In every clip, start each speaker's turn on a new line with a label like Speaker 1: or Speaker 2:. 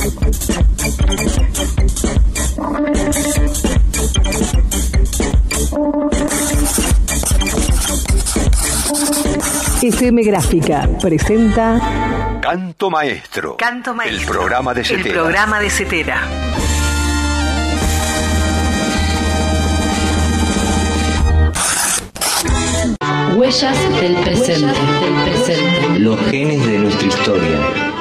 Speaker 1: FM Gráfica presenta
Speaker 2: Canto Maestro.
Speaker 1: Canto Maestro.
Speaker 2: El programa de Cetera.
Speaker 1: El programa de Cetera.
Speaker 3: Huellas del presente.
Speaker 4: Los genes de nuestra historia.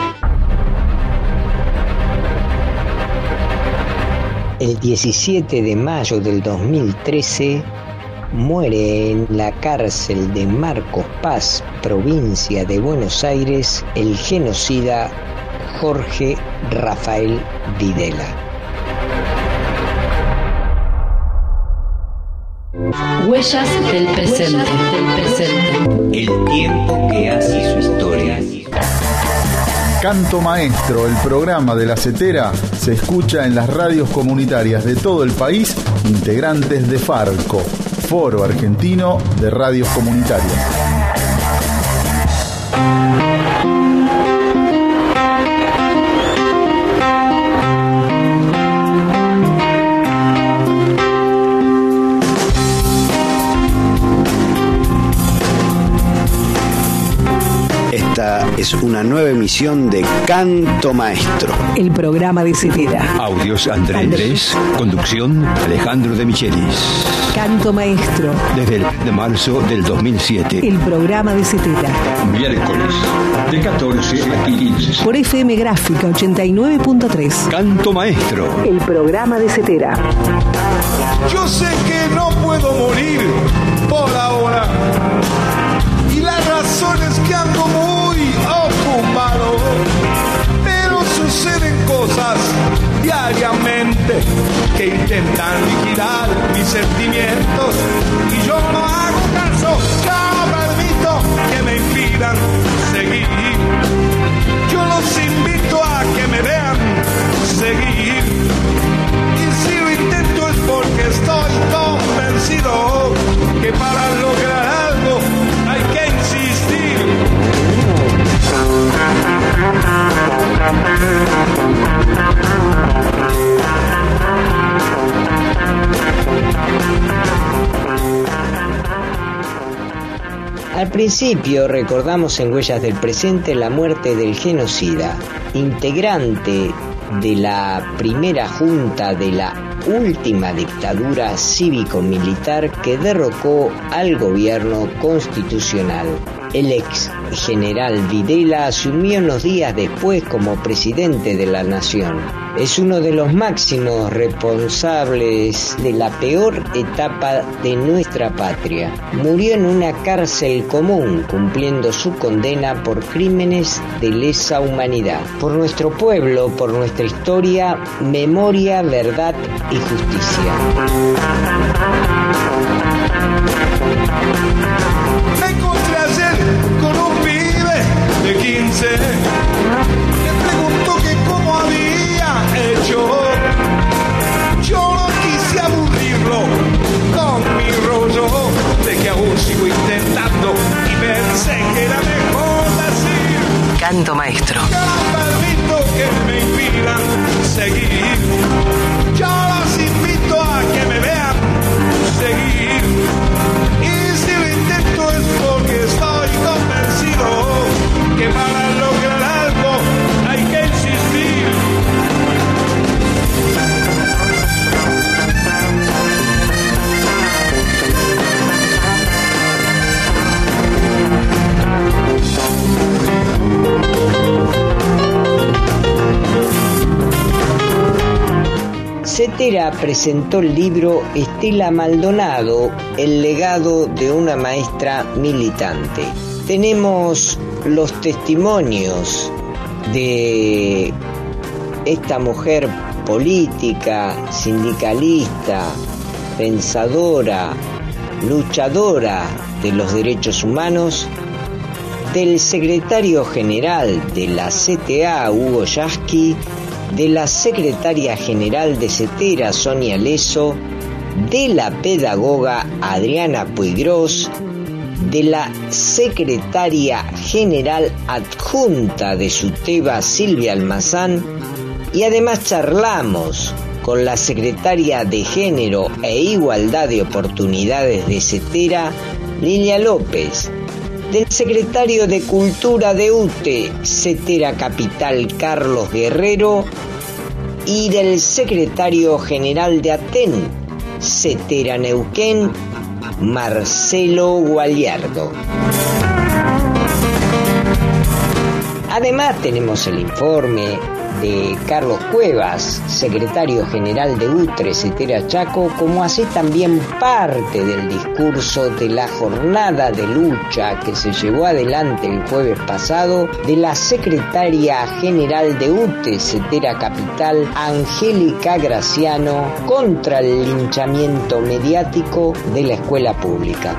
Speaker 4: El 17 de mayo del 2013 muere en la cárcel de Marcos Paz, provincia de Buenos Aires, el genocida Jorge Rafael Videla.
Speaker 3: Huellas del presente.
Speaker 4: El tiempo que hace su historia.
Speaker 5: Canto Maestro, el programa de la Cetera, se escucha en las radios comunitarias de todo el país, integrantes de FARCO, Foro Argentino de Radios Comunitarias.
Speaker 6: Esta es una nueva emisión de Canto Maestro.
Speaker 1: El programa de Cetera.
Speaker 2: Audios Andrés. Conducción Alejandro de Michelis.
Speaker 1: Canto Maestro.
Speaker 2: Desde el de marzo del 2007.
Speaker 1: El programa de Cetera.
Speaker 2: Miércoles de 14 a 15.
Speaker 1: Por FM Gráfica 89.3.
Speaker 2: Canto Maestro.
Speaker 1: El programa de Cetera.
Speaker 7: Yo sé que no puedo morir por ahora. Y la razón es que ando muy ocupado. Pero suceden cosas diariamente que intentan liquidar mis sentimientos. Y yo no hago caso, yo permito que me impidan seguir. Yo los invito a que me vean seguir. Y si lo intento es porque estoy convencido que para lograr algo hay que insistir.
Speaker 4: Al principio recordamos en Huellas del Presente la muerte del genocida, integrante de la primera junta de la última dictadura cívico-militar que derrocó al gobierno constitucional. El ex general Videla asumió unos días después como presidente de la nación. Es uno de los máximos responsables de la peor etapa de nuestra patria. Murió en una cárcel común, cumpliendo su condena por crímenes de lesa humanidad. Por nuestro pueblo, por nuestra historia, memoria, verdad y justicia.
Speaker 7: Me encontré ayer con un pibe de 15. Me preguntó que cómo había hecho. Yo no quise aburrirlo con mi rollo de que aún sigo intentando y pensé que era mejor decir.
Speaker 1: Canto Maestro.
Speaker 7: Yo no permito que me impidan seguir. Yo los invito a que me vean seguir. Y si lo intento es porque estoy convencido que para lograr algo hay que insistir.
Speaker 4: Cetera presentó el libro Estela Maldonado, el legado de una maestra militante. Tenemos los testimonios de esta mujer política, sindicalista, pensadora, luchadora de los derechos humanos, del secretario general de la CTA, Hugo Yasky, de la secretaria general de Cetera, Sonia Leso, de la pedagoga Adriana Puigros, de la secretaria general adjunta de SUTEBA, Silvia Almazán, Y además charlamos con la secretaria de Género e Igualdad de Oportunidades de CETERA, Lilia López, del secretario de Cultura de UTE, CETERA Capital, Carlos Guerrero, y del secretario general de ATEN, CETERA Neuquén, Marcelo Gualiardo. Además tenemos el informe de Carlos Cuevas, secretario general de UTRE, CETERA Chaco, como así también parte del discurso de la jornada de lucha que se llevó adelante el jueves pasado de la secretaria general de UTE, CETERA Capital, Angélica Graciano, contra el linchamiento mediático de la escuela pública.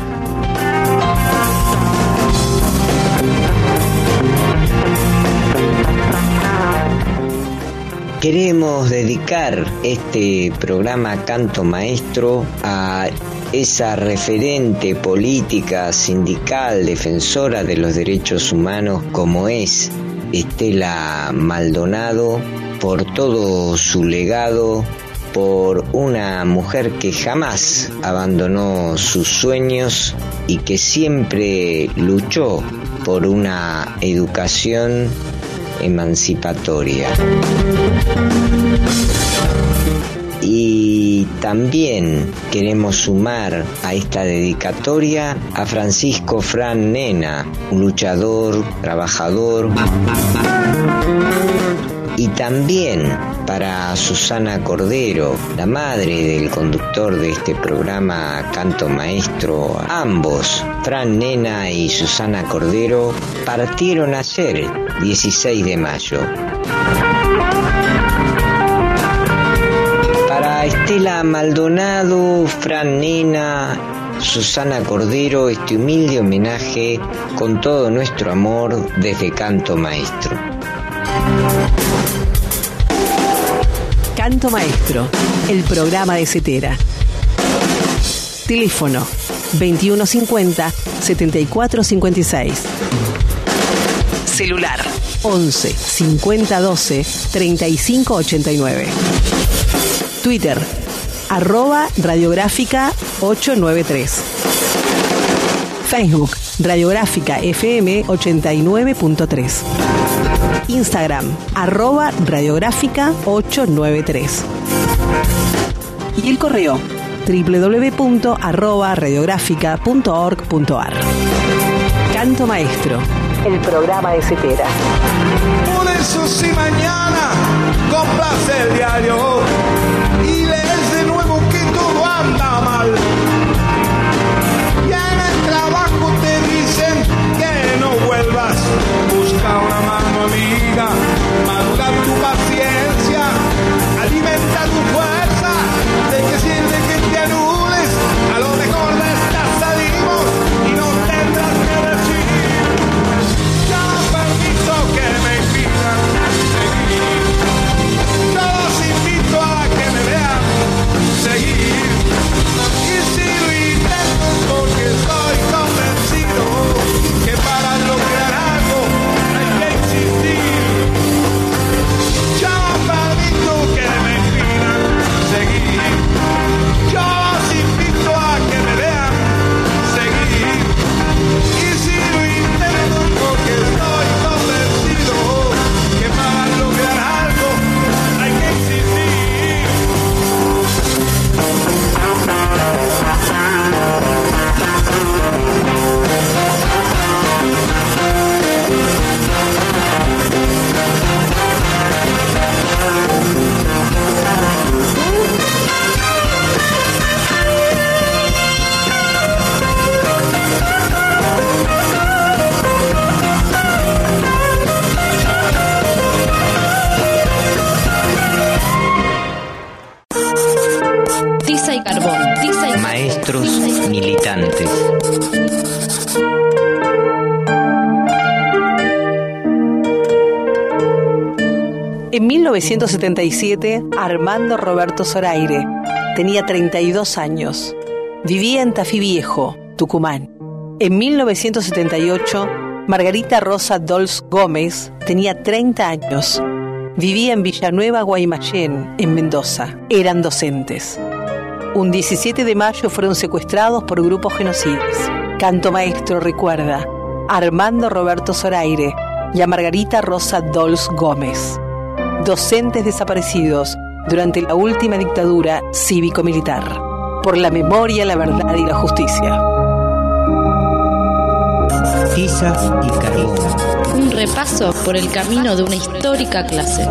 Speaker 4: Queremos dedicar este programa Canto Maestro a esa referente política, sindical, defensora de los derechos humanos como es Estela Maldonado, por todo su legado, por una mujer que jamás abandonó sus sueños y que siempre luchó por una educación emancipatoria. Y también queremos sumar a esta dedicatoria a Francisco Fran Nena, un luchador, trabajador. Y también para Susana Cordero, la madre del conductor de este programa Canto Maestro. Ambos, Fran Nena y Susana Cordero, partieron ayer, 16 de mayo. Para Estela Maldonado, Fran Nena, Susana Cordero, este humilde homenaje con todo nuestro amor desde Canto Maestro.
Speaker 1: Canto Maestro, el programa de CETERA. Teléfono 2150-7456. Celular 11 50 12 35 89. Twitter @radiográfica 893. Facebook Radiográfica FM 89.3. Instagram @radiográfica 893. Y el correo www.radiográfica.org.ar. Canto Maestro, el programa de CETERA.
Speaker 7: Por eso si mañana compras el diario y lees de nuevo que todo anda mal, y en el trabajo te dicen que no vuelvas, busca una mano amiga, madura tu paciencia, alimenta tu fuerza. ¿De qué sirve que te anules? A lo mejor de esta salimos y no tendrás que decir: ya no permito que me impidan seguir. Yo los invito a que me vean seguir. Y si lo intento es porque estoy convencido que para lograr algo hay que insistir. Yo no permito que me impidan seguir. Yo los invito a que me vean seguir. Y si lo intento es porque estoy convencido que para lograr algo hay que insistir.
Speaker 3: Tiza y carbón.
Speaker 4: Maestros militantes.
Speaker 1: En 1977, Armando Roberto Zoraire tenía 32 años. Vivía en Tafí Viejo, Tucumán. En 1978, Margarita Rosa Dols Gómez tenía 30 años. Vivía en Villanueva, Guaymallén, en Mendoza. Eran docentes. Un 17 de mayo fueron secuestrados por grupos genocidas. Canto Maestro recuerda a Armando Roberto Zoraire y a Margarita Rosa Dols Gómez, docentes desaparecidos durante la última dictadura cívico-militar. Por la memoria, la verdad y la justicia.
Speaker 4: Tiza y carbón.
Speaker 3: Un repaso por el camino de una histórica clase.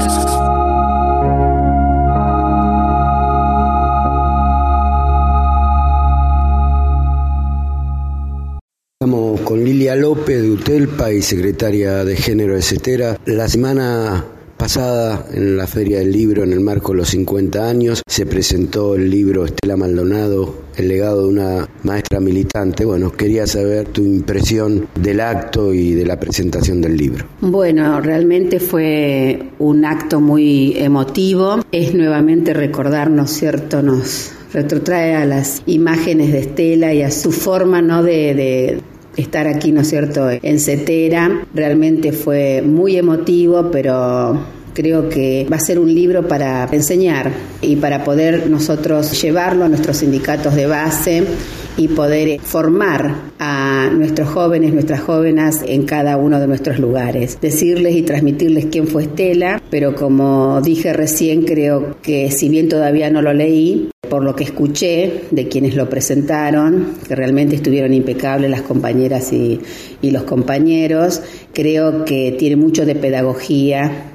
Speaker 6: Estamos con Lilia López de UTELPA y secretaria de Género de CETERA. La semana pasada, en la Feria del Libro, en el marco de los 50 años, se presentó el libro Estela Maldonado, el legado de una maestra militante. Bueno, quería saber tu impresión del acto y de la presentación del libro.
Speaker 8: Bueno, realmente fue un acto muy emotivo. Es nuevamente recordarnos, ¿cierto? Nos retrotrae a las imágenes de Estela y a su forma, ¿no?, de estar aquí, ¿no es cierto?, en CETERA. Realmente fue muy emotivo, pero creo que va a ser un libro para enseñar y para poder nosotros llevarlo a nuestros sindicatos de base y poder formar a nuestros jóvenes, nuestras jóvenes en cada uno de nuestros lugares. Decirles y transmitirles quién fue Estela, pero como dije recién, creo que si bien todavía no lo leí, por lo que escuché de quienes lo presentaron, que realmente estuvieron impecables las compañeras y los compañeros, creo que tiene mucho de pedagogía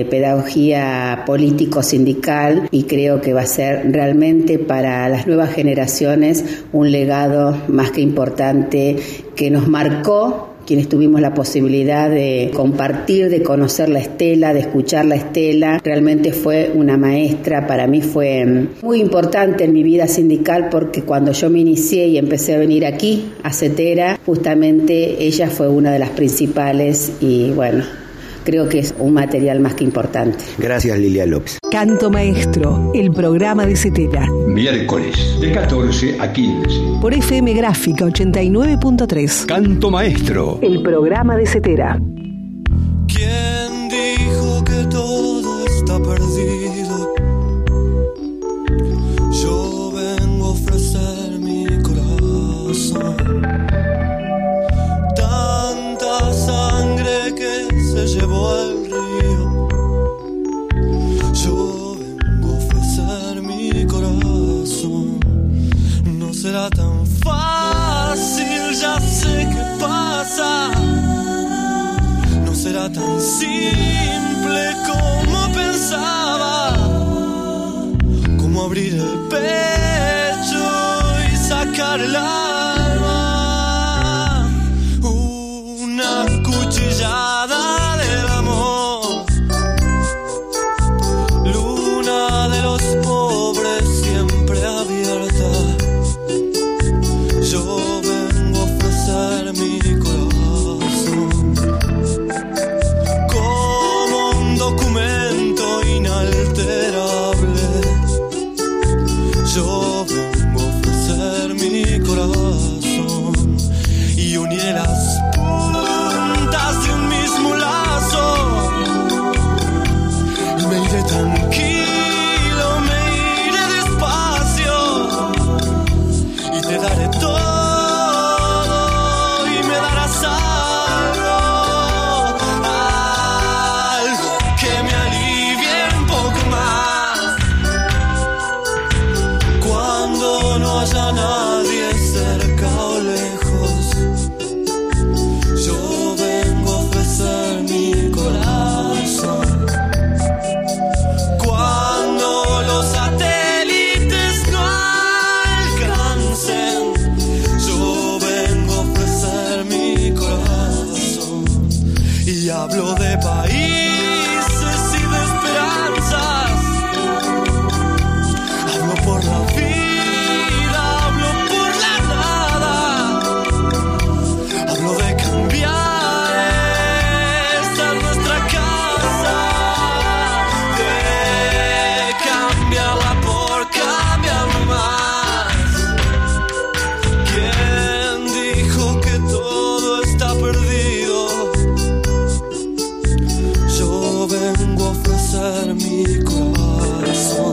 Speaker 8: político-sindical, y creo que va a ser realmente para las nuevas generaciones un legado más que importante que nos marcó quienes tuvimos la posibilidad de compartir, de conocer la Estela, de escuchar la Estela. Realmente fue una maestra, para mí fue muy importante en mi vida sindical, porque cuando yo me inicié y empecé a venir aquí, a CETERA, justamente ella fue una de las principales y bueno, creo que es un material más que importante.
Speaker 6: Gracias, Lilia López.
Speaker 1: Canto Maestro, el programa de CETERA.
Speaker 2: Miércoles, de 14 a 15.
Speaker 1: Por FM Gráfica 89.3.
Speaker 2: Canto Maestro.
Speaker 1: El programa de CETERA.
Speaker 7: ¿Quién dijo que todo está perdido? Yo vengo a ofrecer mi corazón. Tanta sangre que se llevó el río. Yo vengo a ofrecer mi corazón. No será tan fácil, ya sé qué pasa. No será tan simple como pensaba, como abrir el pecho y sacar el alma. Una cuchillada del amor, luna de los pobres siempre abierta. Yo vengo a ofrecer mi corazón como un documento
Speaker 9: mi corazón.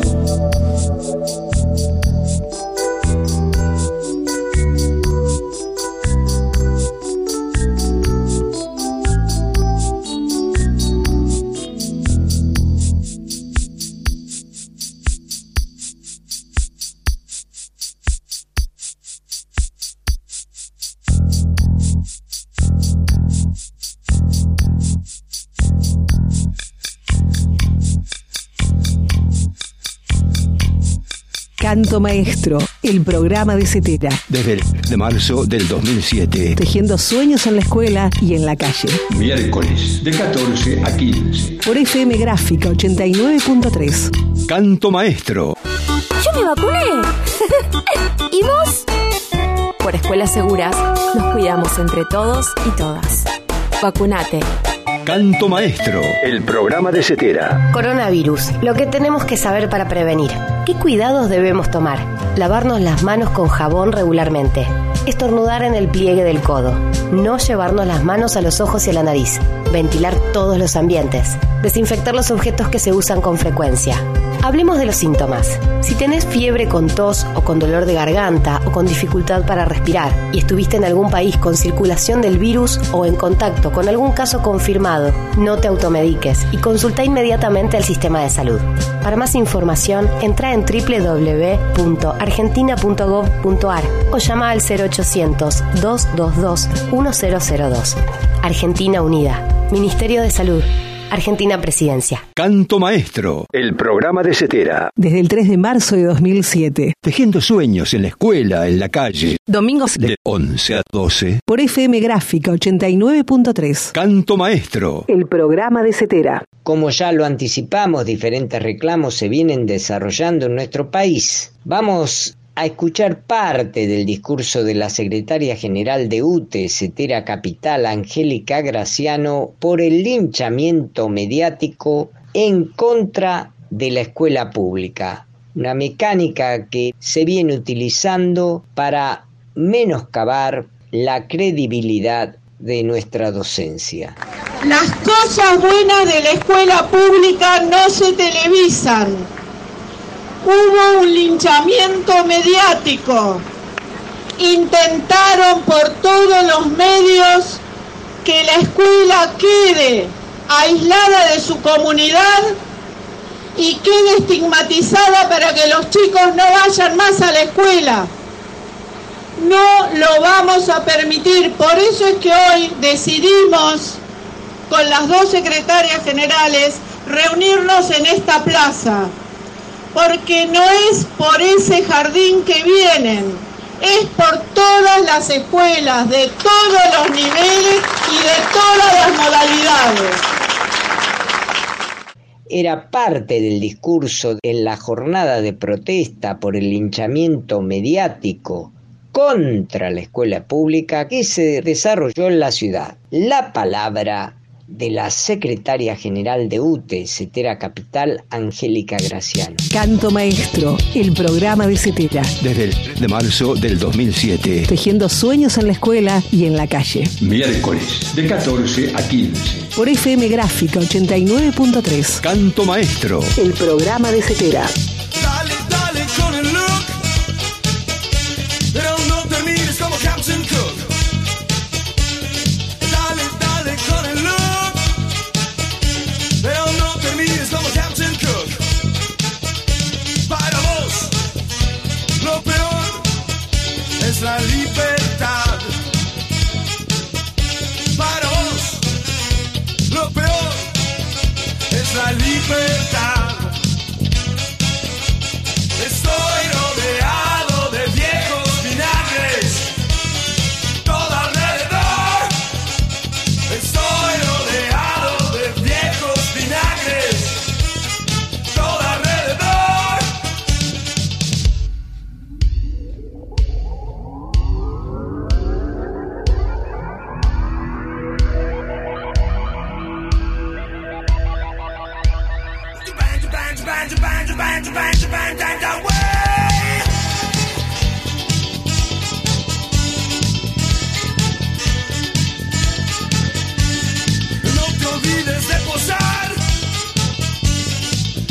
Speaker 1: Canto Maestro, el programa de Cetera.
Speaker 2: Desde el de marzo del 2007.
Speaker 1: Tejiendo sueños en la escuela y en la calle.
Speaker 2: Miércoles, de 14 a 15.
Speaker 1: Por FM Gráfica 89.3.
Speaker 2: Canto Maestro.
Speaker 10: ¡Yo me vacuné! ¿Y vos? Por Escuelas Seguras, nos cuidamos entre todos y todas. Vacunate.
Speaker 2: Canto Maestro, el programa de Cetera.
Speaker 11: Coronavirus, lo que tenemos que saber para prevenir. ¿Qué cuidados debemos tomar? Lavarnos las manos con jabón regularmente. Estornudar en el pliegue del codo. No llevarnos las manos a los ojos y a la nariz. Ventilar todos los ambientes. Desinfectar los objetos que se usan con frecuencia. Hablemos de los síntomas. Si tenés fiebre con tos o con dolor de garganta o con dificultad para respirar y estuviste en algún país con circulación del virus o en contacto con algún caso confirmado, no te automediques y consulta inmediatamente al sistema de salud. Para más información, entra en www.argentina.gov.ar o llama al 0800-222-1002. Argentina Unida. Ministerio de Salud. Argentina Presidencia.
Speaker 2: Canto Maestro, el programa de Cetera.
Speaker 1: Desde el 3 de marzo de 2007.
Speaker 2: Tejiendo sueños en la escuela, en la calle.
Speaker 1: Domingos
Speaker 2: de 11 a 12.
Speaker 1: Por FM Gráfica 89.3.
Speaker 2: Canto Maestro,
Speaker 1: el programa de Cetera.
Speaker 4: Como ya lo anticipamos, diferentes reclamos se vienen desarrollando en nuestro país. Vamos a escuchar parte del discurso de la secretaria general de UTE, Cetera Capital, Angélica Graciano, por el linchamiento mediático en contra de la escuela pública. Una mecánica que se viene utilizando para menoscabar la credibilidad de nuestra docencia.
Speaker 12: Las cosas buenas de la escuela pública no se televisan. Hubo un linchamiento mediático. Intentaron por todos los medios que la escuela quede aislada de su comunidad y quede estigmatizada para que los chicos no vayan más a la escuela. No lo vamos a permitir. Por eso es que hoy decidimos, con las dos secretarias generales, reunirnos en esta plaza. Porque no es por ese jardín que vienen, es por todas las escuelas, de todos los niveles y de todas las modalidades.
Speaker 4: Era parte del discurso en la jornada de protesta por el linchamiento mediático contra la escuela pública que se desarrolló en la ciudad. La palabra de la secretaria general de UTE, Cetera Capital, Angélica Graciano.
Speaker 1: Canto Maestro, el programa de Cetera.
Speaker 2: Desde el 3 de marzo del 2007.
Speaker 1: Tejiendo sueños en la escuela y en la calle.
Speaker 2: Miércoles, de 14 a 15.
Speaker 1: Por FM Gráfica 89.3.
Speaker 2: Canto Maestro,
Speaker 1: el programa de Cetera.
Speaker 9: Dale, dale con el look, pero no termines como Captain Cook. Dale, dale con el look, pero no termines como Captain Cook. Para vos, lo peor es la libertad. Para vos, lo peor es la libertad. Estoy rodeado de viejos vinagres, todo alrededor. Estoy rodeado de viejos vinagres, todo alrededor. No te olvides de posar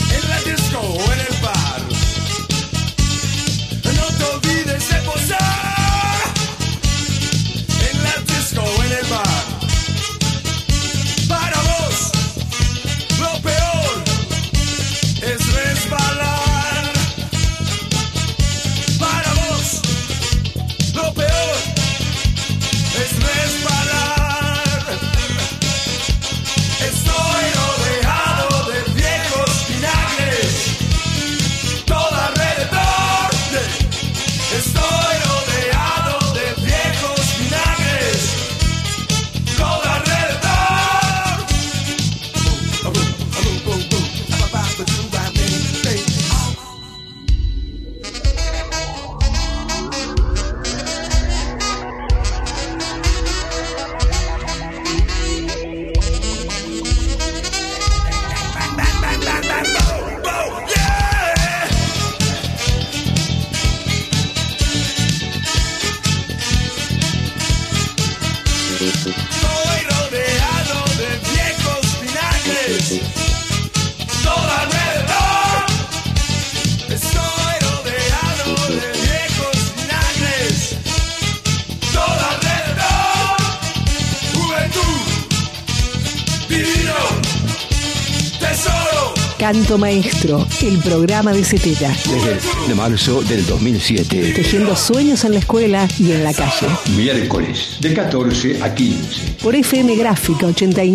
Speaker 1: Canto Maestro, el programa de Cetera.
Speaker 2: Desde de marzo del 2007.
Speaker 1: Tejiendo sueños en la escuela y en la calle.
Speaker 2: Miércoles, de 14 a 15.
Speaker 1: Por FM Gráfica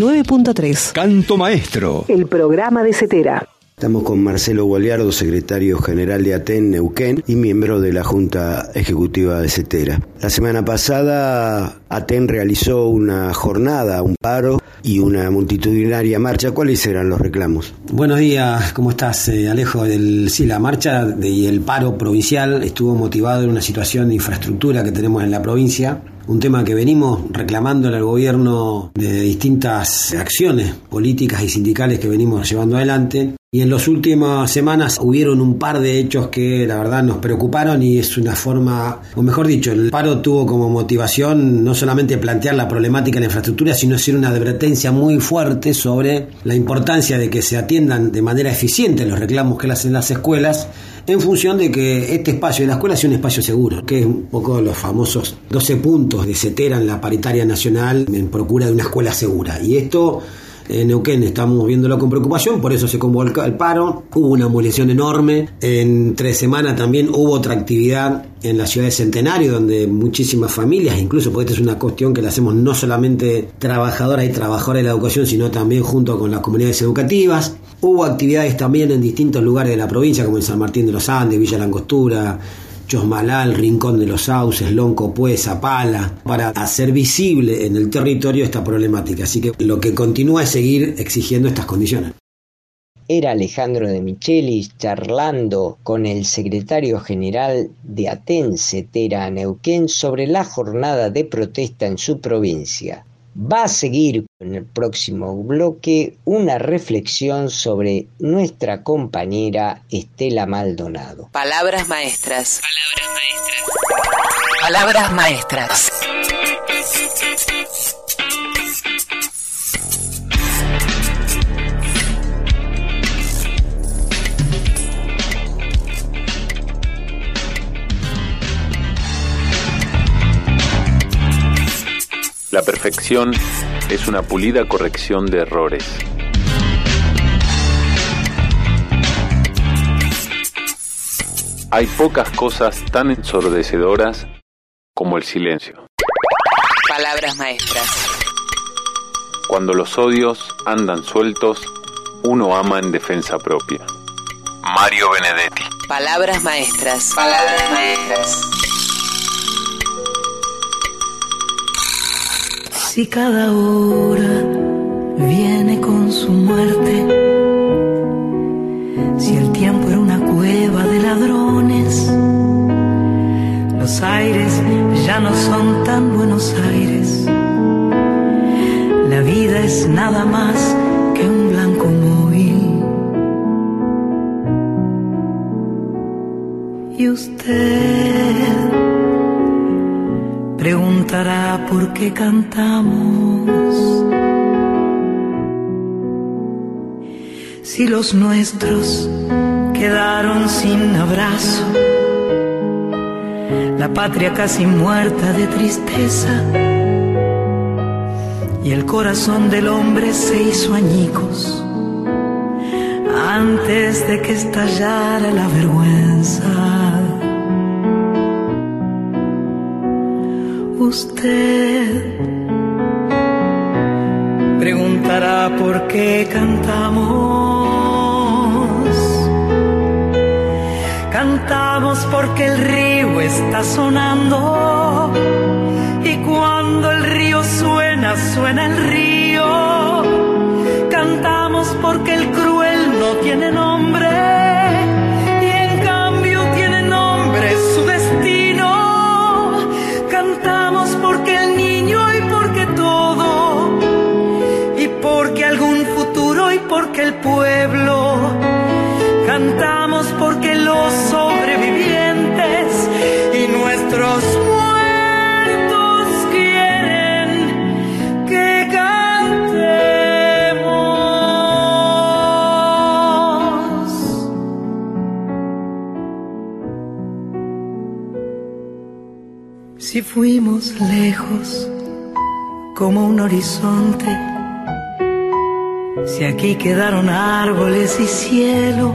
Speaker 1: 89.3.
Speaker 2: Canto Maestro,
Speaker 1: el programa de Cetera.
Speaker 6: Estamos con Marcelo Gualiardo, secretario general de ATEN Neuquén y miembro de la Junta Ejecutiva de Cetera. La semana pasada ATEN realizó una jornada, un paro y una multitudinaria marcha. ¿Cuáles eran los reclamos?
Speaker 13: Buenos días, ¿cómo estás, Alejo? Sí, la marcha y el paro provincial estuvo motivado en una situación de infraestructura que tenemos en la provincia. Un tema que venimos reclamándole al gobierno de distintas acciones políticas y sindicales que venimos llevando adelante. Y en las últimas semanas hubieron un par de hechos que la verdad nos preocuparon y es una forma, o mejor dicho, el paro tuvo como motivación no solamente plantear la problemática de la infraestructura, sino hacer una advertencia muy fuerte sobre la importancia de que se atiendan de manera eficiente los reclamos que le hacen las escuelas, en función de que este espacio de la escuela sea un espacio seguro, que es un poco los famosos 12 puntos de Cetera en la paritaria nacional en procura de una escuela segura. Y esto en Neuquén estamos viéndolo con preocupación, por eso se convocó el paro. Hubo una movilización enorme. En 3 semanas también hubo otra actividad en la ciudad de Centenario, donde muchísimas familias, incluso porque esta es una cuestión que la hacemos no solamente trabajadoras y trabajadores de la educación, sino también junto con las comunidades educativas. Hubo actividades también en distintos lugares de la provincia, como en San Martín de los Andes, Villa Langostura, Chosmalal, Rincón de los Sauces, Loncopué, Zapala, para hacer visible en el territorio esta problemática. Así que lo que continúa es seguir exigiendo estas condiciones.
Speaker 4: Era Alejandro de Michelis charlando con el secretario general de ATEN Cetera Neuquén sobre la jornada de protesta en su provincia. Va a seguir en el próximo bloque una reflexión sobre nuestra compañera Estela Maldonado.
Speaker 14: Palabras maestras. Palabras maestras.
Speaker 15: La perfección es una pulida corrección de errores. Hay pocas cosas tan ensordecedoras como el silencio.
Speaker 14: Palabras maestras.
Speaker 15: Cuando los odios andan sueltos, uno ama en defensa propia. Mario Benedetti.
Speaker 14: Palabras maestras. Palabras maestras.
Speaker 16: Si cada hora viene con su muerte, si el tiempo era una cueva de ladrones, los aires ya no son tan Buenos Aires, la vida es nada más que un blanco móvil. Y usted preguntará por qué cantamos, si los nuestros quedaron sin abrazo, la patria casi muerta de tristeza, y el corazón del hombre se hizo añicos antes de que estallara la vergüenza. Usted preguntará por qué cantamos. Cantamos porque el río está sonando, y cuando el río suena, suena el río. Cantamos porque el cruel no tiene nombre, y en cambio tiene nombre su destino. Cantamos porque el niño y porque todo, y porque algún futuro y porque el pueblo. Cantamos porque los sobrevivientes y nuestros muertos quieren que cantemos. Si fuimos lejos como un horizonte, Si aquí quedaron árboles y cielo,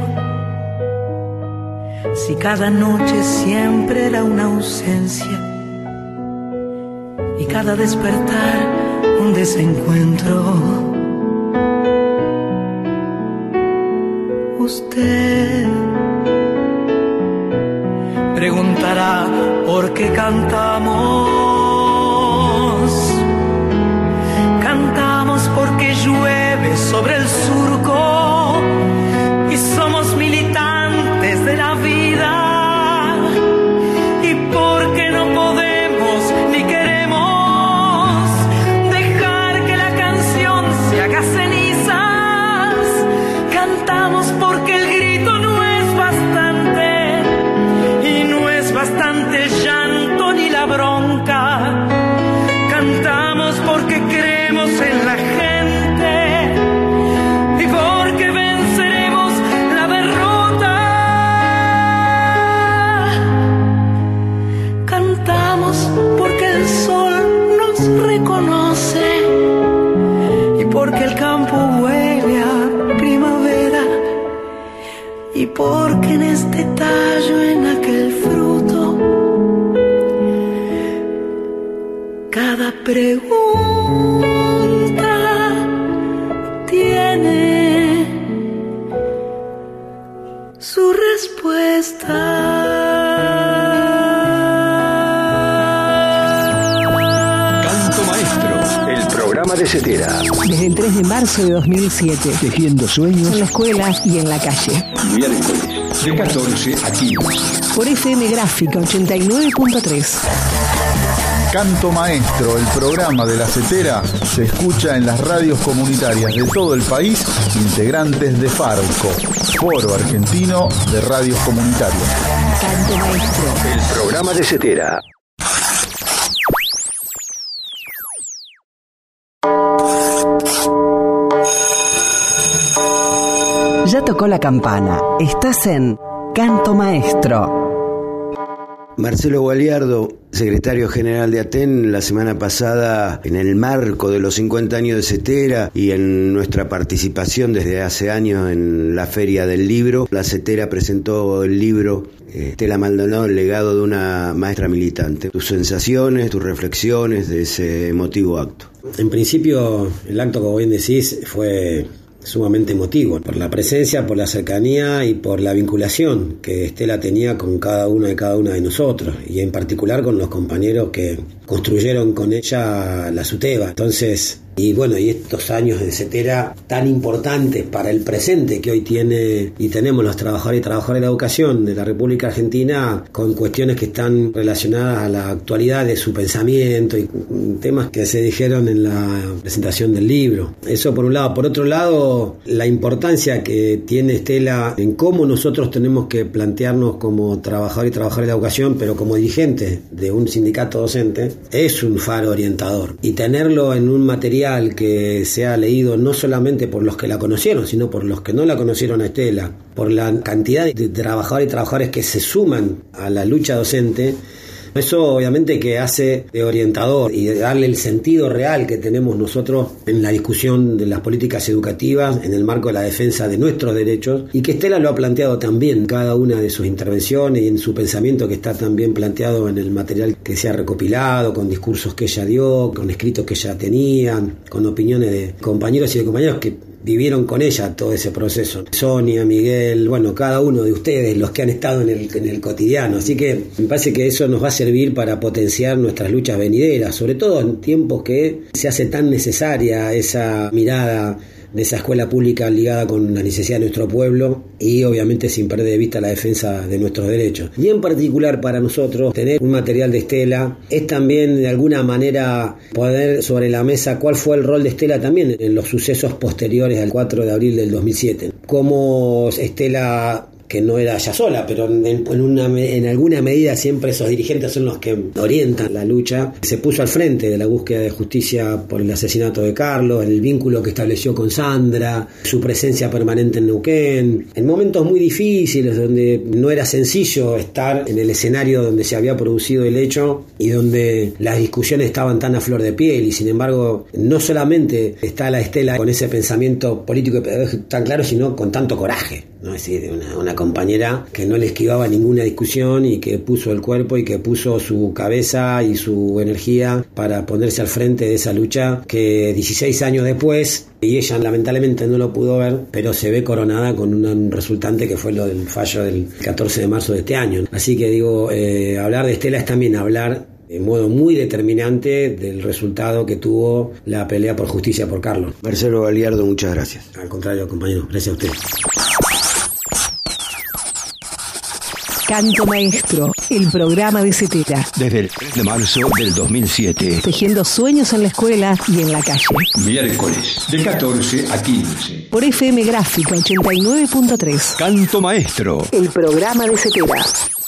Speaker 16: si cada noche siempre era una ausencia y cada despertar un desencuentro. Usted preguntará por qué cantamos. Cantamos porque llueve sobre el surco y somos militantes de la vida, y porque no podemos ni queremos dejar que la canción se haga cenizas. Cantamos porque el grito no es bastante y no es bastante el llanto ni la bronca. Cantamos porque creemos en la gente y porque venceremos la derrota. Cantamos porque el sol nos reconoce y porque el campo huele a primavera y porque en este tallo, en aquel fruto, cada pregunta tiene su respuesta.
Speaker 2: Canto Maestro, el programa de Cetera.
Speaker 1: Desde el 3 de marzo de 2007.
Speaker 2: Tejiendo sueños.
Speaker 1: En la escuela y en la calle.
Speaker 2: Miércoles, de 14 a 15.
Speaker 1: Por FM Gráfica 89.3.
Speaker 5: Canto Maestro, el programa de la Cetera, se escucha en las radios comunitarias de todo el país, integrantes de Farco, Foro Argentino de Radios Comunitarias.
Speaker 1: Canto Maestro,
Speaker 2: el programa de Cetera.
Speaker 1: Ya tocó la campana. Estás en Canto Maestro.
Speaker 6: Marcelo Gualiardo, secretario general de ATEN, la semana pasada, en el marco de los 50 años de Cetera y en nuestra participación desde hace años en la Feria del Libro, la Cetera presentó el libro Estela Maldonado, el legado de una maestra militante. Tus sensaciones, tus reflexiones de ese emotivo acto.
Speaker 13: En principio, el acto, como bien decís, fue sumamente emotivo, por la presencia, por la cercanía y por la vinculación que Estela tenía con cada una de nosotros, y en particular con los compañeros que construyeron con ella la SUTEBA. Entonces, y estos años de Cetera tan importantes para el presente que hoy tiene y tenemos los trabajadores y trabajadoras de la educación de la República Argentina, con cuestiones que están relacionadas a la actualidad de su pensamiento y temas que se dijeron en la presentación del libro. Eso por un lado. Por otro lado, la importancia que tiene Estela en cómo nosotros tenemos que plantearnos como trabajadores y trabajadoras de la educación, pero como dirigentes de un sindicato docente, es un faro orientador. Y tenerlo en un material que sea leído no solamente por los que la conocieron, sino por los que no la conocieron a Estela, por la cantidad de trabajadores y trabajadoras que se suman a la lucha docente, eso obviamente que hace de orientador y de darle el sentido real que tenemos nosotros en la discusión de las políticas educativas en el marco de la defensa de nuestros derechos, y que Estela lo ha planteado también en cada una de sus intervenciones y en su pensamiento, que está también planteado en el material que se ha recopilado, con discursos que ella dio, con escritos que ella tenía, con opiniones de compañeros y de compañeras que vivieron con ella todo ese proceso. Sonia, Miguel, cada uno de ustedes, los que han estado en el cotidiano. Así que me parece que eso nos va a servir para potenciar nuestras luchas venideras, sobre todo en tiempos que se hace tan necesaria esa mirada de esa escuela pública ligada con la necesidad de nuestro pueblo y obviamente sin perder de vista la defensa de nuestros derechos. Y en particular para nosotros tener un material de Estela es también de alguna manera poner sobre la mesa cuál fue el rol de Estela también en los sucesos posteriores al 4 de abril del 2007. Cómo Estela que no era ella sola, pero en alguna medida siempre esos dirigentes son los que orientan la lucha. Se puso al frente de la búsqueda de justicia por el asesinato de Carlos, el vínculo que estableció con Sandra, su presencia permanente en Neuquén, en momentos muy difíciles donde no era sencillo estar en el escenario donde se había producido el hecho y donde las discusiones estaban tan a flor de piel, y sin embargo no solamente está la Estela con ese pensamiento político y pedagógico tan claro, sino con tanto coraje, ¿no? Es decir, una compañera que no le esquivaba ninguna discusión y que puso el cuerpo y que puso su cabeza y su energía para ponerse al frente de esa lucha que 16 años después, y ella lamentablemente no lo pudo ver, pero se ve coronada con un resultante que fue lo del fallo del 14 de marzo de este año. Así que digo, hablar de Estela es también hablar de modo muy determinante del resultado que tuvo la pelea por justicia por Carlos.
Speaker 6: Marcelo Galiardo, muchas gracias.
Speaker 13: Al contrario, compañero, gracias a usted.
Speaker 1: Canto Maestro, el programa de Cetera.
Speaker 2: Desde el 3 de marzo del 2007.
Speaker 1: Tejiendo sueños en la escuela y en la calle.
Speaker 2: Miércoles, de 14 a 15.
Speaker 1: Por FM Gráfica 89.3.
Speaker 2: Canto Maestro,
Speaker 1: el programa de Cetera.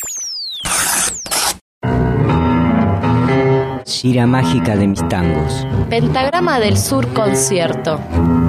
Speaker 17: Gira mágica de mis tangos.
Speaker 3: Pentagrama del Sur concierto.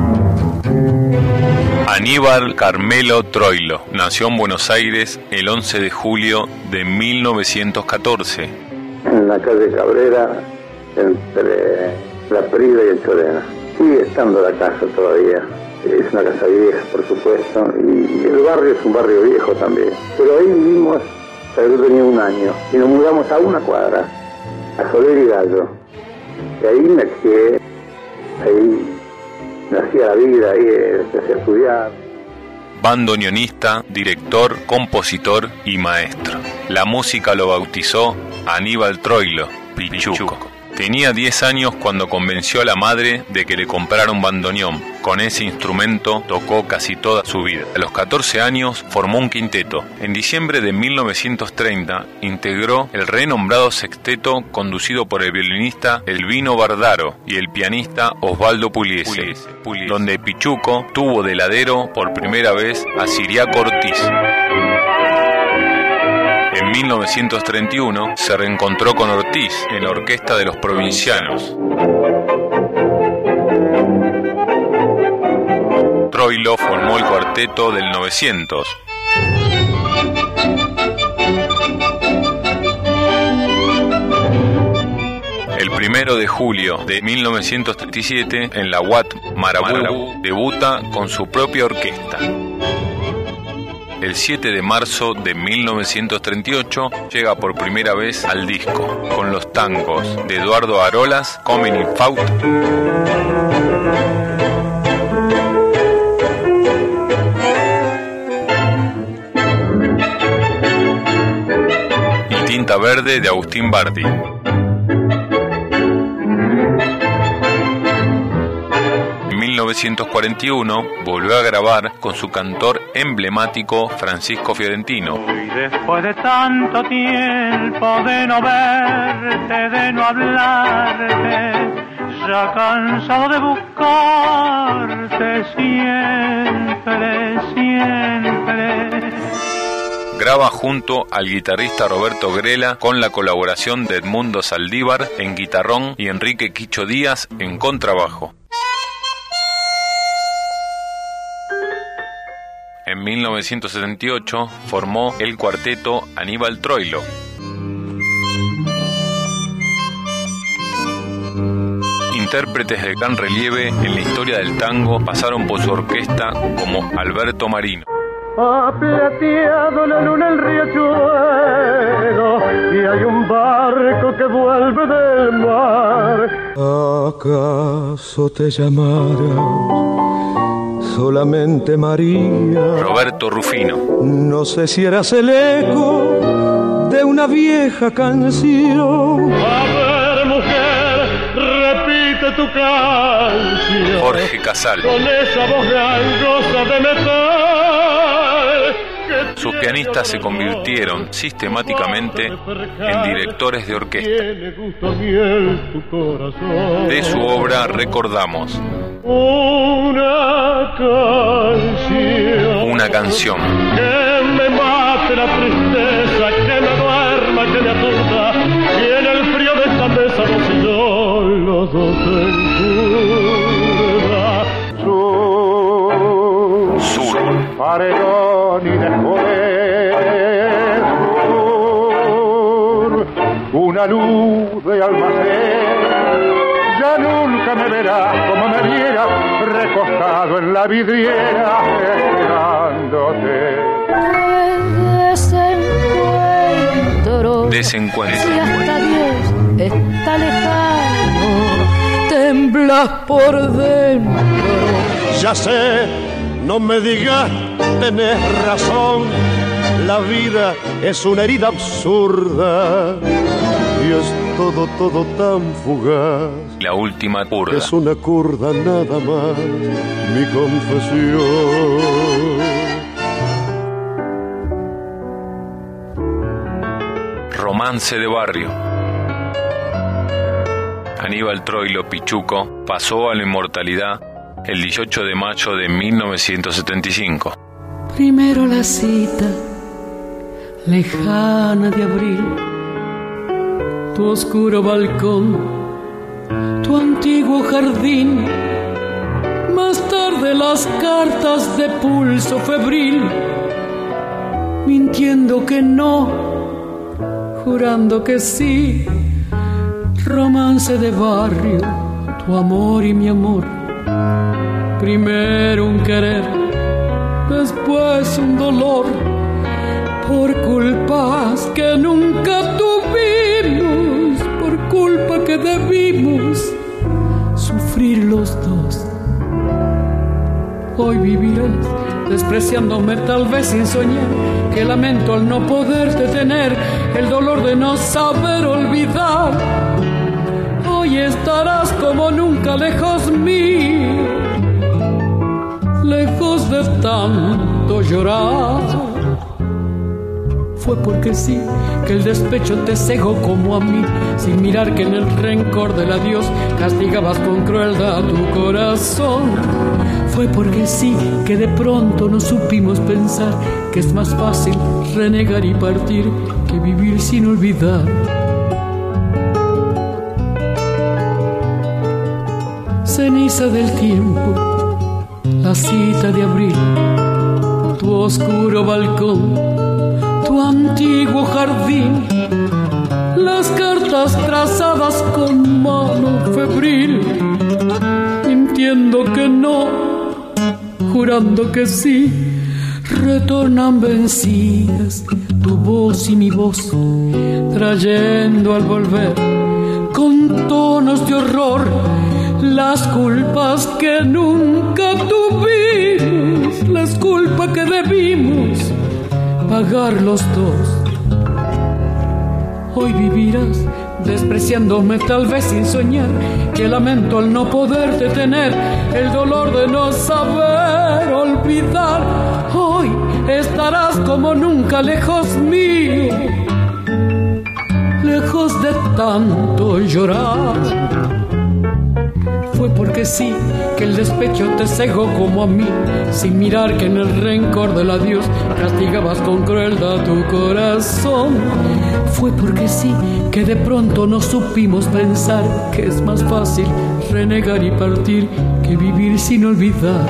Speaker 15: Aníbal Carmelo Troilo nació en Buenos Aires el 11 de julio de 1914.
Speaker 18: En la calle Cabrera, entre La Prida y el Chorena. Sigue estando la casa todavía. Es una casa vieja, por supuesto, y el barrio es un barrio viejo también. Pero ahí vivimos, yo tenía 1 año, y nos mudamos a 1 cuadra, a Soler y Gallo. Y ahí me crié, ahí nacía la vida, ahí empecé a estudiar.
Speaker 15: Bandoneonista, director, compositor y maestro. La música lo bautizó Aníbal Troilo, Pichuco. Tenía 10 años cuando convenció a la madre de que le comprara un bandoneón. Con ese instrumento tocó casi toda su vida. A los 14 años formó un quinteto. En diciembre de 1930 integró el renombrado sexteto conducido por el violinista Elvino Bardaro y el pianista Osvaldo Pugliese, donde Pichuco tuvo de ladero por primera vez a Ciriaco Ortiz. En 1931 se reencontró con Ortiz en la Orquesta de los Provincianos. Troilo formó el cuarteto del 900. El 1 de julio de 1937, en la UAT Marabú, debuta con su propia orquesta. El 7 de marzo de 1938 llega por primera vez al disco, con los tangos de Eduardo Arolas, Coming in Faut, y Tinta Verde de Agustín Bardi. En 1941 volvió a grabar con su cantor emblemático Francisco Fiorentino.
Speaker 16: Y después de tanto tiempo de no verte, de no hablarte, ya cansado de buscarte siempre, siempre.
Speaker 15: Graba junto al guitarrista Roberto Grela con la colaboración de Edmundo Saldívar en guitarrón y Enrique Quicho Díaz en contrabajo. En 1978 formó el cuarteto Aníbal Troilo. Intérpretes de gran relieve en la historia del tango pasaron por su orquesta como Alberto Marino.
Speaker 16: Ha plateado la luna el riachuelo y hay un barco que vuelve del mar.
Speaker 9: ¿Acaso te llamarás solamente María?
Speaker 15: Roberto Rufino.
Speaker 9: No sé si eras el eco de una vieja canción.
Speaker 16: A ver, mujer, repite tu canción.
Speaker 15: Jorge Casal.
Speaker 16: Con esa voz de angosta de metal.
Speaker 15: Sus pianistas se convirtieron sistemáticamente en directores de orquesta. De su obra recordamos
Speaker 16: Una canción
Speaker 15: que
Speaker 16: me
Speaker 19: la tristeza que me duerma, que me aturda, y en el frío de esta mesa los y yo, los dos en curva. Sur, paredón y después una luz de almacén. Ya nunca me verás como me vieras, recostado en la vidriera, esperándote.
Speaker 15: Desencuentro.
Speaker 20: Si hasta Dios está lejano, temblas por dentro.
Speaker 19: Ya sé, no me digas, tenés razón. La vida es una herida absurda y es todo tan fugaz.
Speaker 15: La última curda.
Speaker 19: Es una curda nada más, mi confesión.
Speaker 15: Romance de barrio. Aníbal Troilo Pichuco pasó a la inmortalidad el 18 de mayo de 1975.
Speaker 20: Primero la cita lejana de abril, tu oscuro balcón, tu antiguo jardín, más tarde las cartas de pulso febril, mintiendo que no, jurando que sí, romance de barrio, tu amor y mi amor, primero un querer, después un dolor, por culpas que nunca tuvimos, por culpa que debimos sufrir los dos. Hoy vivirás despreciándome tal vez sin soñar, que lamento al no poderte tener, el dolor de no saber olvidar. Hoy estarás como nunca lejos mío, lejos de tanto llorar. Fue porque sí, que el despecho te cegó como a mí, sin mirar que en el rencor del adiós castigabas con crueldad tu corazón. Fue porque sí, que de pronto no supimos pensar que es más fácil renegar y partir que vivir sin olvidar. Ceniza del tiempo, la cita de abril, tu oscuro balcón, tu antiguo jardín, las cartas trazadas con mano febril, mintiendo que no, jurando que sí, retornan vencidas tu voz y mi voz, trayendo al volver con tonos de horror las culpas que nunca tuvimos, las culpas que debimos pagar los dos. Hoy vivirás despreciándome tal vez sin soñar, que lamento al no poderte tener, el dolor de no saber olvidar. Hoy estarás como nunca lejos mío, lejos de tanto llorar. Fue porque sí, que el despecho te cegó como a mí, sin mirar que en el rencor del adiós castigabas con crueldad tu corazón. Fue porque sí, que de pronto no supimos pensar que es más fácil renegar y partir que vivir sin olvidar.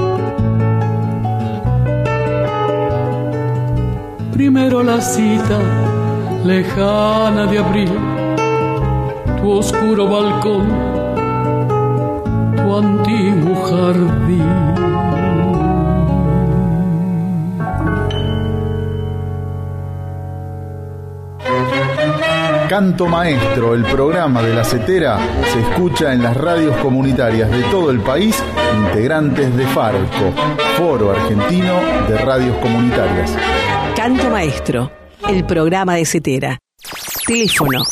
Speaker 20: Primero la cita lejana de abril, tu oscuro balcón, tu antiguo jardín.
Speaker 5: Canto Maestro, el programa de La Setera, se escucha en las radios comunitarias de todo el país, integrantes de Farco, Foro Argentino de Radios Comunitarias.
Speaker 1: Canto Maestro, el programa de Setera. Teléfono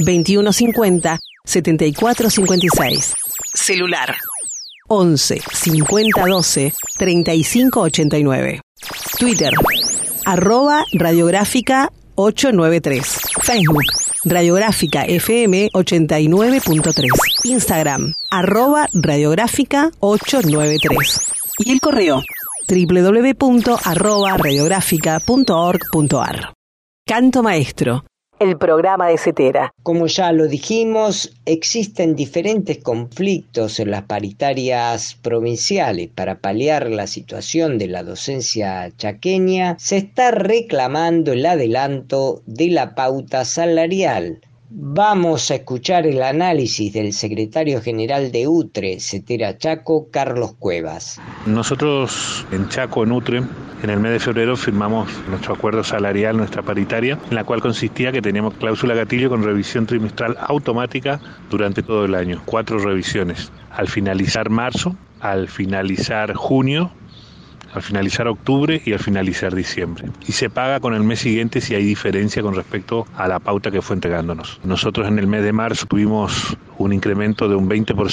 Speaker 1: 2150-7456. Celular 11 50 12 35 89. Twitter @radiográfica 893. Facebook Radiográfica FM 89.3. Instagram @radiográfica 893. Y el correo www.radiográfica.org.ar. Canto Maestro, el programa de Cetera.
Speaker 4: Como ya lo dijimos, existen diferentes conflictos en las paritarias provinciales. Para paliar la situación de la docencia chaqueña, se está reclamando el adelanto de la pauta salarial. Vamos a escuchar el análisis del secretario general de UTRE, Cetera Chaco, Carlos Cuevas.
Speaker 21: Nosotros en Chaco, en UTRE, en el mes de febrero firmamos nuestro acuerdo salarial, nuestra paritaria, en la cual consistía que teníamos cláusula gatillo con revisión trimestral automática durante todo el año, 4 revisiones, al finalizar marzo, al finalizar junio, al finalizar octubre y al finalizar diciembre. Y se paga con el mes siguiente si hay diferencia con respecto a la pauta que fue entregándonos. Nosotros en el mes de marzo tuvimos un incremento de un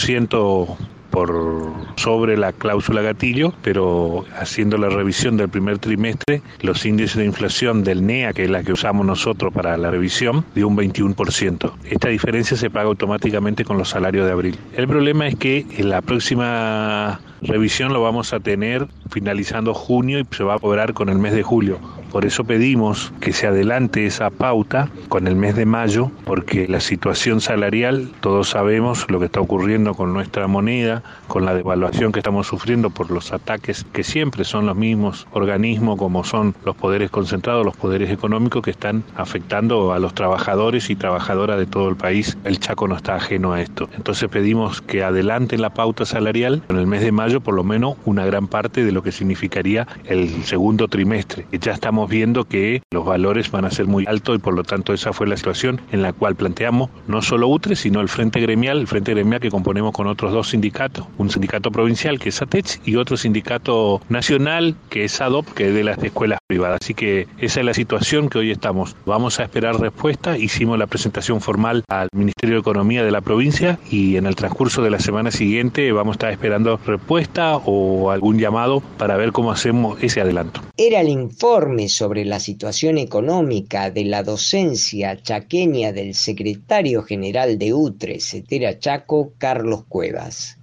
Speaker 21: 20% por sobre la cláusula gatillo, pero haciendo la revisión del primer trimestre, los índices de inflación del NEA, que es la que usamos nosotros para la revisión, dio un 21%. Esta diferencia se paga automáticamente con los salarios de abril. El problema es que en la próxima revisión lo vamos a tener finalizando junio y se va a cobrar con el mes de julio. Por eso pedimos que se adelante esa pauta con el mes de mayo, porque la situación salarial, todos sabemos lo que está ocurriendo con nuestra moneda, con la devaluación que estamos sufriendo por los ataques que siempre son los mismos organismos, como son los poderes concentrados, los poderes económicos, que están afectando a los trabajadores y trabajadoras de todo el país. El Chaco no está ajeno a esto. Entonces pedimos que adelanten la pauta salarial en el mes de mayo, por lo menos una gran parte de lo que significaría el segundo trimestre. Ya estamos viendo que los valores van a ser muy altos y por lo tanto esa fue la situación en la cual planteamos no solo UTRE, sino el Frente Gremial que componemos con otros 2 sindicatos, un sindicato provincial que es ATECH y otro sindicato nacional que es ADOP, que es de las escuelas privadas. Así que esa es la situación que hoy estamos. Vamos a esperar respuesta. Hicimos la presentación formal al Ministerio de Economía de la provincia y en el transcurso de la semana siguiente vamos a estar esperando respuesta o algún llamado para ver cómo hacemos ese adelanto.
Speaker 4: Era el informe sobre la situación económica de la docencia chaqueña del secretario general de UTRE, Cetera Chaco, Carlos Cuevas.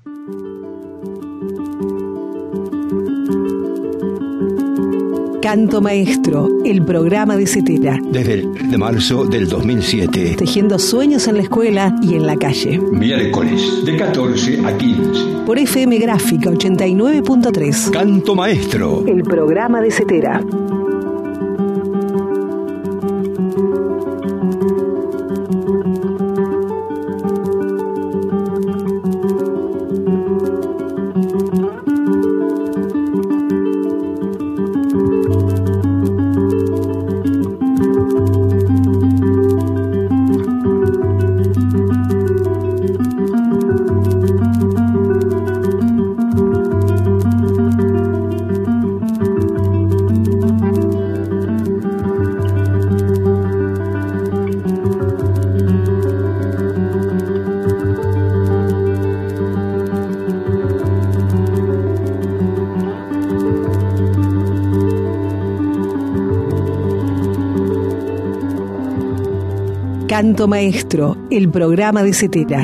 Speaker 1: Canto Maestro, el programa de Cetera.
Speaker 2: Desde el de marzo del 2007.
Speaker 1: Tejiendo sueños en la escuela y en la calle.
Speaker 2: Miércoles, de 14 a 15.
Speaker 1: Por FM Gráfica 89.3.
Speaker 2: Canto Maestro,
Speaker 1: el programa de Cetera. Canto Maestro, el programa de Cetera.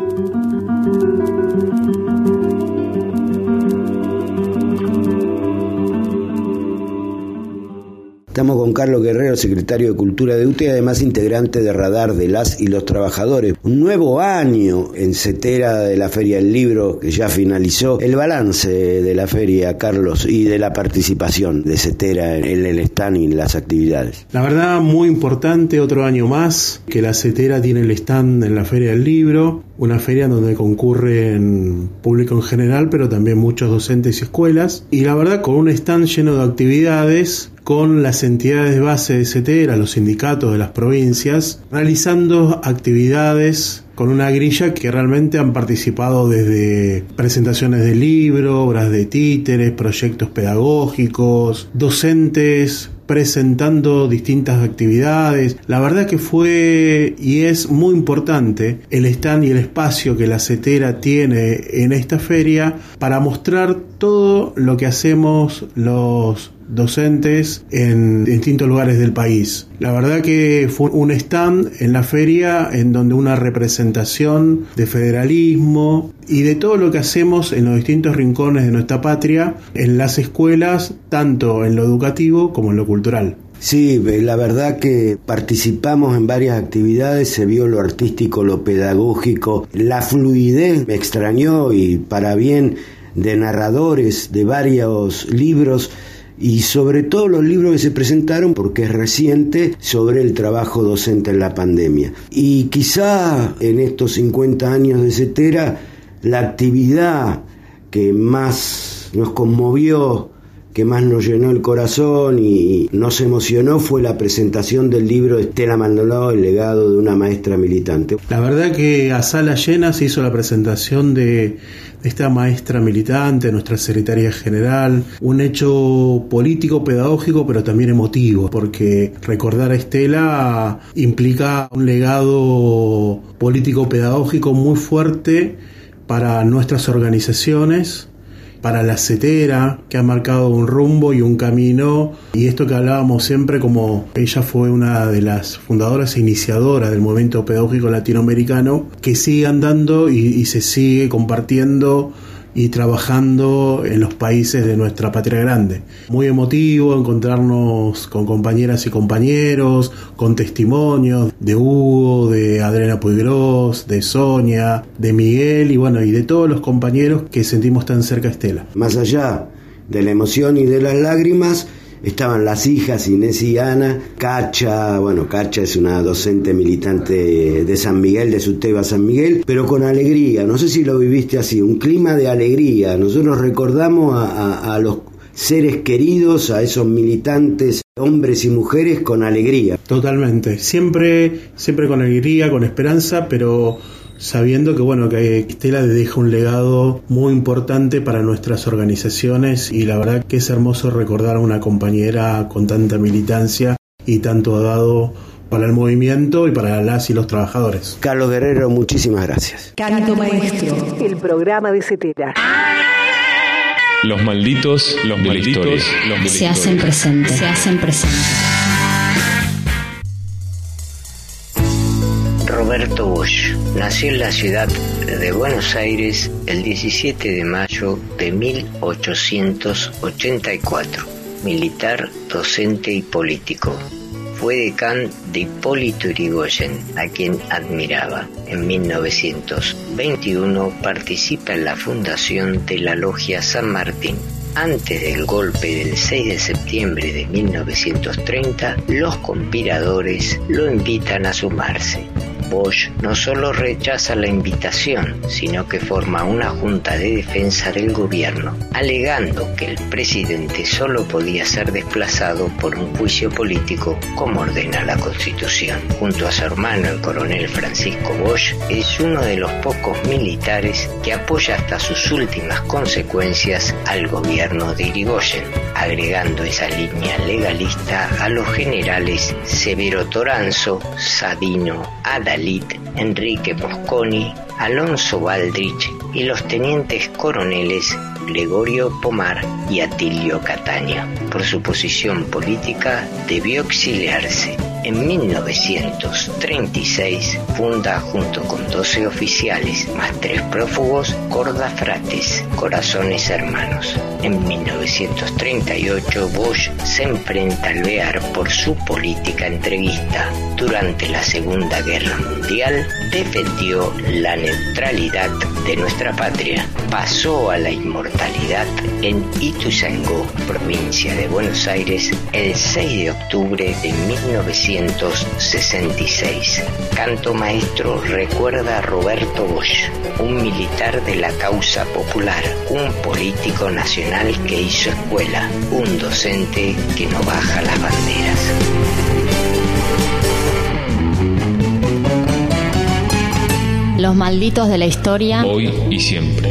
Speaker 6: Estamos con Carlos Guerrero, secretario de Cultura de UTE y además integrante de Radar de las y los Trabajadores. Un nuevo año en Cetera de la Feria del Libro que ya finalizó. El balance de la feria, Carlos, y de la participación de Cetera en el stand y en las actividades.
Speaker 22: La verdad, muy importante, otro año más que la Cetera tiene el stand en la Feria del Libro, una feria donde concurren público en general, pero también muchos docentes y escuelas. Y la verdad, con un stand lleno de actividades, con las entidades de base de Cetera, los sindicatos de las provincias, realizando actividades con una grilla que realmente han participado desde presentaciones de libros, obras de títeres, proyectos pedagógicos, docentes presentando distintas actividades. La verdad que fue y es muy importante el stand y el espacio que la Cetera tiene en esta feria para mostrar todo lo que hacemos los docentes en distintos lugares del país. La verdad que fue un stand en la feria en donde una representación de federalismo y de todo lo que hacemos en los distintos rincones de nuestra patria, en las escuelas, tanto en lo educativo como en lo cultural.
Speaker 6: Sí, la verdad que participamos en varias actividades, se vio lo artístico, lo pedagógico, la fluidez me extrañó y para bien de narradores de varios libros y sobre todo los libros que se presentaron, porque es reciente, sobre el trabajo docente en la pandemia. Y quizá en estos 50 años de CETERA, la actividad que más nos conmovió, que más nos llenó el corazón y nos emocionó fue la presentación del libro de Estela Maldonado, El legado de una maestra militante.
Speaker 22: La verdad que a sala llena se hizo la presentación de esta maestra militante, nuestra secretaria general, un hecho político, pedagógico, pero también emotivo, porque recordar a Estela implica un legado político-pedagógico muy fuerte para nuestras organizaciones, para la CETERA, que ha marcado un rumbo y un camino, y esto que hablábamos siempre, como ella fue una de las fundadoras e iniciadoras del movimiento pedagógico latinoamericano, que sigue andando y se sigue compartiendo y trabajando en los países de nuestra patria grande. Muy emotivo encontrarnos con compañeras y compañeros, con testimonios de Hugo, de Adriana Puigros, de Sonia, de Miguel y bueno, y de todos los compañeros que sentimos tan cerca a Estela.
Speaker 6: Más allá de la emoción y de las lágrimas, estaban las hijas Inés y Ana, Cacha es una docente militante de San Miguel, de Suteba San Miguel, pero con alegría, no sé si lo viviste así, un clima de alegría. Nosotros recordamos a los seres queridos, a esos militantes, hombres y mujeres, con alegría.
Speaker 22: Totalmente, siempre con alegría, con esperanza, pero sabiendo que Estela deja un legado muy importante para nuestras organizaciones y la verdad que es hermoso recordar a una compañera con tanta militancia y tanto ha dado para el movimiento y para las y los trabajadores.
Speaker 6: Carlos Guerrero, muchísimas gracias.
Speaker 1: Canto Maestro, el programa de CETERA.
Speaker 15: Los malditos de la historia.
Speaker 3: Se hacen presentes.
Speaker 4: Roberto Bosch nació en la ciudad de Buenos Aires el 17 de mayo de 1884. Militar, docente y político. Fue decán de Hipólito Yrigoyen, a quien admiraba. En 1921 participa en la fundación de la Logia San Martín. Antes del golpe del 6 de septiembre de 1930, los conspiradores lo invitan a sumarse. Bosch no solo rechaza la invitación, sino que forma una junta de defensa del gobierno, alegando que el presidente solo podía ser desplazado por un juicio político como ordena la Constitución. Junto a su hermano, el coronel Francisco Bosch, es uno de los pocos militares que apoya hasta sus últimas consecuencias al gobierno de Yrigoyen, agregando esa línea legalista a los generales Severo Toranzo, Sadino, Adalid, Enrique Mosconi, Alonso Baldrich y los tenientes coroneles Gregorio Pomar y Atilio Cataña. Por su posición política debió exiliarse. En 1936 funda junto con 12 oficiales más 3 prófugos Corda Frates, Corazones Hermanos. En 1938 Bosch se enfrenta al Bear por su política entreguista. Durante la Segunda Guerra Mundial defendió la neutralidad de nuestra patria. Pasó a la inmortalidad en Ituzaingó, provincia de Buenos Aires, el 6 de octubre de 1966. Canto Maestro recuerda a Roberto Bosch, un militar de la causa popular, un político nacional que hizo escuela, un docente que no baja las banderas.
Speaker 3: Los malditos de la historia.
Speaker 15: Hoy y siempre.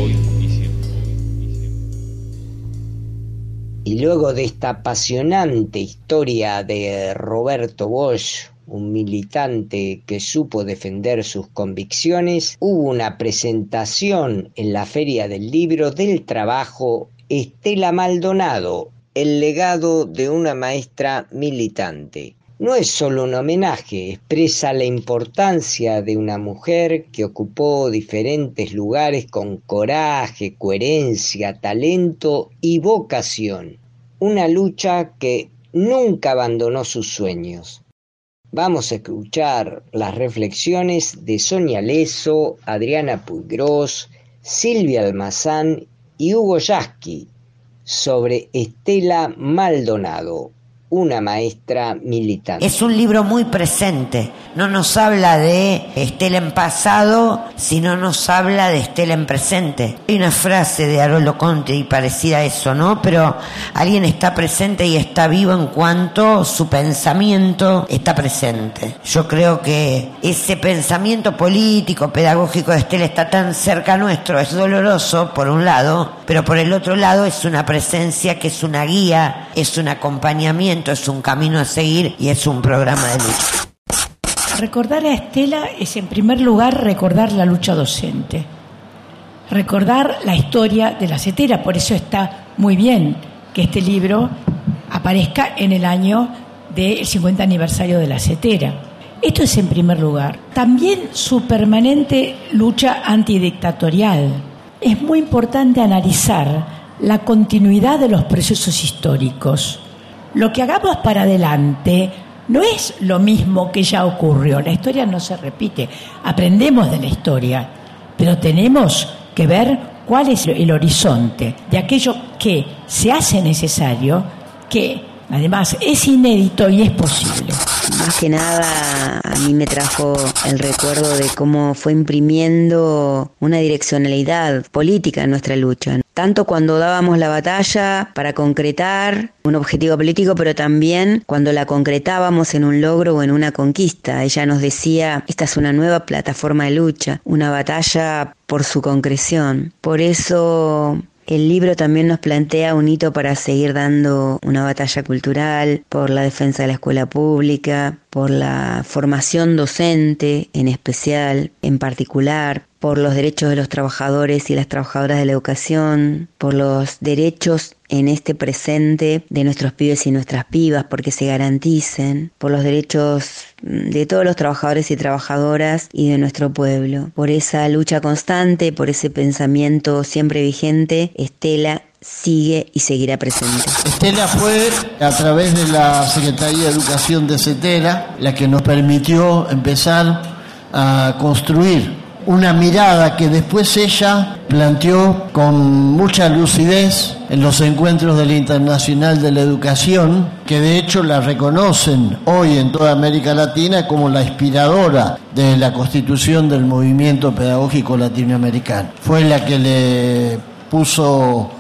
Speaker 4: Y luego de esta apasionante historia de Roberto Bosch, un militante que supo defender sus convicciones, hubo una presentación en la Feria del Libro del Trabajo Estela Maldonado, el legado de una maestra militante. No es solo un homenaje, expresa la importancia de una mujer que ocupó diferentes lugares con coraje, coherencia, talento y vocación. Una lucha que nunca abandonó sus sueños. Vamos a escuchar las reflexiones de Sonia Leso, Adriana Puiggrós, Silvia Almazán y Hugo Yasky sobre Estela Maldonado, una maestra militante.
Speaker 7: Es un libro muy presente, no nos habla de Estela en pasado, sino nos habla de Estela en presente. Hay una frase de Haroldo Conte y parecida a eso, ¿no? Pero alguien está presente y está vivo en cuanto su pensamiento está presente. Yo creo que ese pensamiento político, pedagógico de Estela está tan cerca nuestro, es doloroso por un lado, pero por el otro lado es una presencia que es una guía, es un acompañamiento, es un camino a seguir y es un programa de lucha.
Speaker 8: Recordar a Estela es en primer lugar recordar la lucha docente, recordar la historia de la CETERA. Por eso está muy bien que este libro aparezca en el año del 50 aniversario de la CETERA. Esto es en primer lugar. También su permanente lucha antidictatorial. Es muy importante analizar la continuidad de los procesos históricos. Lo que hagamos para adelante no es lo mismo que ya ocurrió. La historia no se repite. Aprendemos de la historia, pero tenemos que ver cuál es el horizonte de aquello que se hace necesario, que además es inédito y es posible.
Speaker 23: Más que nada a mí me trajo el recuerdo de cómo fue imprimiendo una direccionalidad política en nuestra lucha. Tanto cuando dábamos la batalla para concretar un objetivo político, pero también cuando la concretábamos en un logro o en una conquista. Ella nos decía, esta es una nueva plataforma de lucha, una batalla por su concreción. Por eso el libro también nos plantea un hito para seguir dando una batalla cultural, por la defensa de la escuela pública, por la formación docente en especial, en particular, por los derechos de los trabajadores y las trabajadoras de la educación, por los derechos en este presente de nuestros pibes y nuestras pibas, porque se garanticen, por los derechos de todos los trabajadores y trabajadoras y de nuestro pueblo. Por esa lucha constante, por ese pensamiento siempre vigente, Estela sigue y seguirá presente.
Speaker 24: Estela fue, a través de la Secretaría de Educación de CETERA, la que nos permitió empezar a construir una mirada que después ella planteó con mucha lucidez en los encuentros del Internacional de la Educación, que de hecho la reconocen hoy en toda América Latina como la inspiradora de la constitución del movimiento pedagógico latinoamericano. Fue la que le puso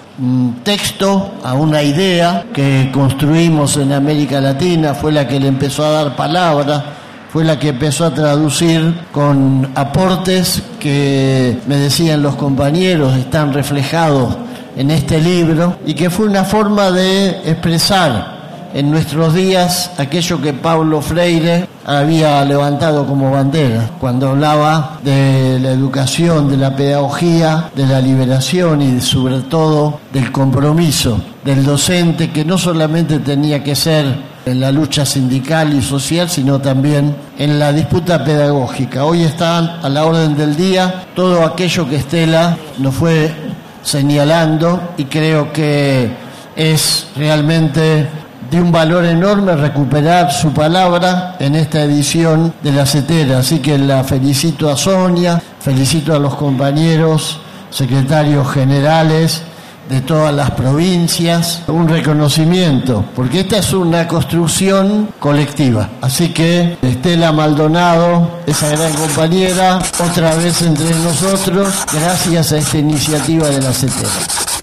Speaker 24: texto a una idea que construimos en América Latina, fue la que le empezó a dar palabra, fue la que empezó a traducir con aportes que, me decían los compañeros, están reflejados en este libro, y que fue una forma de expresar en nuestros días aquello que Paulo Freire había levantado como bandera cuando hablaba de la educación, de la pedagogía, de la liberación y sobre todo del compromiso del docente, que no solamente tenía que ser en la lucha sindical y social, sino también en la disputa pedagógica. Hoy está a la orden del día todo aquello que Estela nos fue señalando, y creo que es realmente de un valor enorme recuperar su palabra en esta edición de la CETERA. Así que la felicito a Sonia, felicito a los compañeros secretarios generales de todas las provincias, un reconocimiento, porque esta es una construcción colectiva. Así que Estela Maldonado, esa gran compañera, otra vez entre nosotros, gracias a esta iniciativa de la CETERA.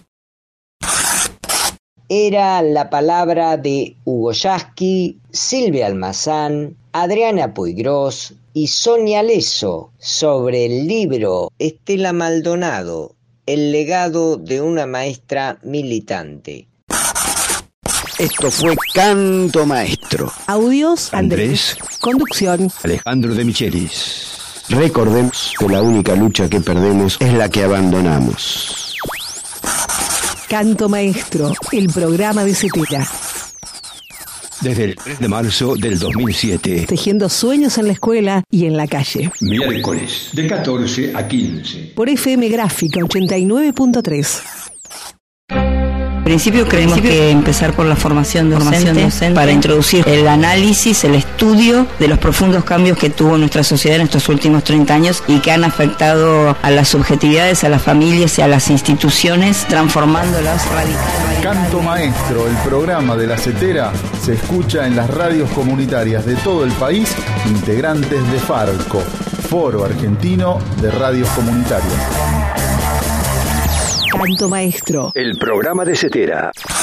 Speaker 4: Era la palabra de Hugo Yasky, Silvia Almazán, Adriana Puiggrós y Sonia Leso sobre el libro Estela Maldonado, el legado de una maestra militante.
Speaker 2: Esto fue Canto Maestro.
Speaker 1: Audios, Andrés. Conducción,
Speaker 2: Alejandro de Michelis.
Speaker 6: Recordemos que la única lucha que perdemos es la que abandonamos.
Speaker 1: Canto Maestro, el programa de Cetera.
Speaker 2: Desde el 3 de marzo del 2007.
Speaker 1: Tejiendo sueños en la escuela y en la calle.
Speaker 2: Miércoles, de 14 a 15.
Speaker 1: Por FM Gráfica 89.3.
Speaker 10: En principio creemos que empezar por la formación docente para introducir el análisis, el estudio de los profundos cambios que tuvo nuestra sociedad en estos últimos 30 años y que han afectado a las subjetividades, a las familias y a las instituciones, transformándolas radicalmente.
Speaker 5: Canto Maestro, el programa de la Cetera, se escucha en las radios comunitarias de todo el país, integrantes de Farco, Foro Argentino de Radios Comunitarias.
Speaker 1: Canto Maestro,
Speaker 2: el programa de Cetera.